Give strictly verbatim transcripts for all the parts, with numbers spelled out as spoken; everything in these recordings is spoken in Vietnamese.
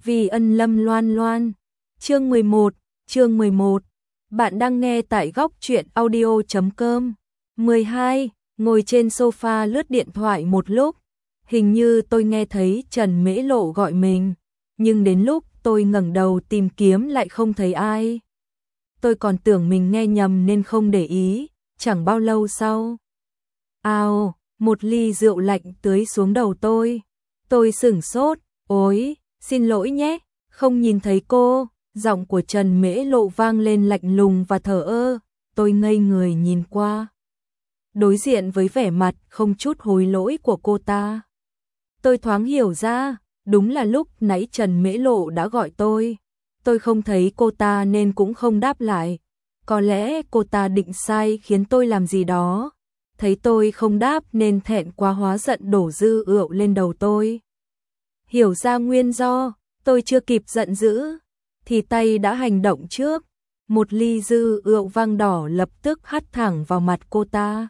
Vì ân Lâm Loan Loan. Chương mười một, chương mười một. Bạn đang nghe tại góc truyện audio chấm com. mười hai. Ngồi trên sofa lướt điện thoại một lúc, hình như tôi nghe thấy Trần Mễ Lộ gọi mình, nhưng đến lúc tôi ngẩng đầu tìm kiếm lại không thấy ai. Tôi còn tưởng mình nghe nhầm nên không để ý, chẳng bao lâu sau. Ao, một ly rượu lạnh tưới xuống đầu tôi. Tôi sửng sốt, ôi, xin lỗi nhé, không nhìn thấy cô. Giọng của Trần Mễ Lộ vang lên lạnh lùng và thờ ơ. Tôi ngây người nhìn qua, đối diện với vẻ mặt không chút hối lỗi của cô ta. Tôi thoáng hiểu ra, đúng là lúc nãy Trần Mễ Lộ đã gọi tôi. Tôi không thấy cô ta nên cũng không đáp lại. Có lẽ cô ta định sai khiến tôi làm gì đó. Thấy tôi không đáp nên thẹn quá hóa giận đổ dư rượu lên đầu tôi. Hiểu ra nguyên do, tôi chưa kịp giận dữ, thì tay đã hành động trước. Một ly dư rượu vang đỏ lập tức hắt thẳng vào mặt cô ta.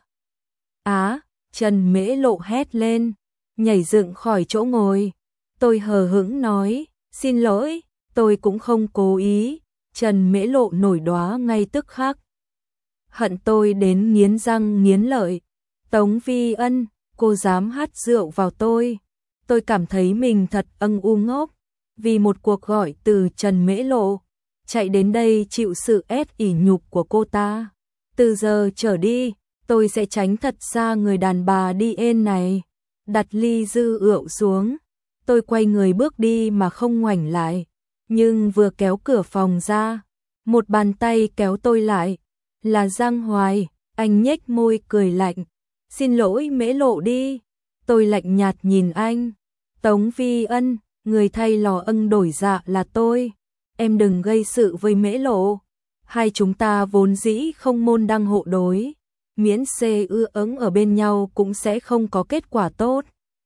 Á, Trần Mễ Lộ hét lên, nhảy dựng khỏi chỗ ngồi. Tôi hờ hững nói, xin lỗi, tôi cũng không cố ý. Trần Mễ Lộ nổi đoá ngay tức khắc. Hận tôi đến nghiến răng nghiến lợi. Tống Vi Ân, cô dám hắt rượu vào tôi. Tôi cảm thấy mình thật âng u ngốc, vì một cuộc gọi từ Trần Mễ Lộ, chạy đến đây chịu sự ép ỉ nhục của cô ta. Từ giờ trở đi, tôi sẽ tránh thật xa người đàn bà đi ên này. Đặt ly dư rượu xuống, tôi quay người bước đi mà không ngoảnh lại. Nhưng vừa kéo cửa phòng ra, một bàn tay kéo tôi lại. Là Giang Hoài, anh nhếch môi cười lạnh. Xin lỗi Mễ Lộ đi. Tôi lạnh nhạt nhìn anh. Tống Vi Ân, người thay lò ân đổi dạ là tôi. Em đừng gây sự với Mễ Lộ. Hai chúng ta vốn dĩ không môn đăng hộ đối. Miễn xê ưa ấn ở bên nhau cũng sẽ không có kết quả tốt.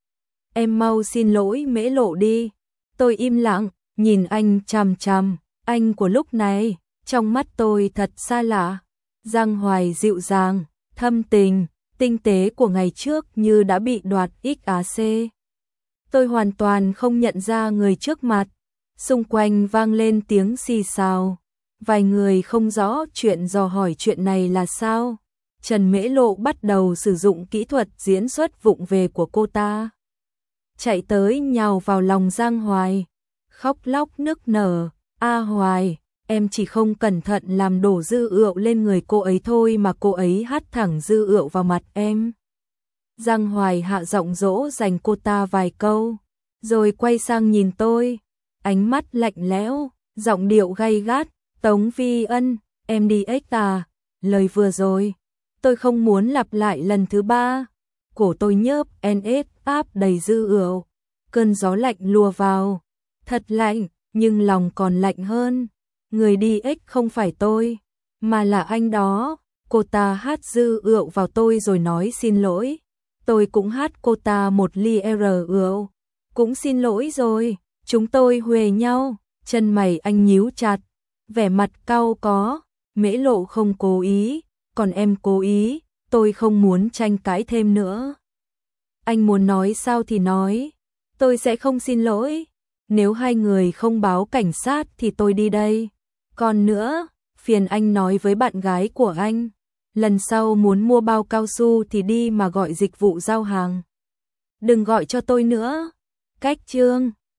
Em mau xin lỗi Mễ Lộ đi. Tôi im lặng, nhìn anh chằm chằm. Anh của lúc này, trong mắt tôi thật xa lạ. Giang Hoài dịu dàng, thâm tình, tinh tế của ngày trước như đã bị đoạt ích á xê. Tôi hoàn toàn không nhận ra người trước mặt. Xung quanh vang lên tiếng xì xào. Vài người không rõ chuyện dò hỏi chuyện này là sao. Trần Mễ Lộ bắt đầu sử dụng kỹ thuật diễn xuất vụng về của cô ta. Chạy tới nhào vào lòng Giang Hoài, khóc lóc nức nở. A Hoài, em chỉ không cẩn thận làm đổ dư rượu lên người cô ấy thôi mà cô ấy hắt thẳng dư rượu vào mặt em. Giang Hoài hạ giọng dỗ dành cô ta vài câu, rồi quay sang nhìn tôi, ánh mắt lạnh lẽo, giọng điệu gay gắt. Tống Vi Ân, em đi ếch à? Lời vừa rồi, tôi không muốn lặp lại lần thứ ba. Cổ tôi nhớp en ép áp đầy dư rượu. Cơn gió lạnh lùa vào, thật lạnh, nhưng lòng còn lạnh hơn. Người đi ếch không phải tôi, mà là anh đó. Cô ta hát dư rượu vào tôi rồi nói xin lỗi. Tôi cũng hát cô ta một ly R rượu. Cũng xin lỗi rồi, chúng tôi huề nhau. Chân mày anh nhíu chặt, vẻ mặt cau có. Mễ Lộ không cố ý, còn em cố ý. Tôi không muốn tranh cãi thêm nữa. Anh muốn nói sao thì nói, tôi sẽ không xin lỗi. Nếu hai người không báo cảnh sát thì tôi đi đây. Còn nữa, phiền anh nói với bạn gái của anh, lần sau muốn mua bao cao su thì đi mà gọi dịch vụ giao hàng. Đừng gọi cho tôi nữa. Cách chương.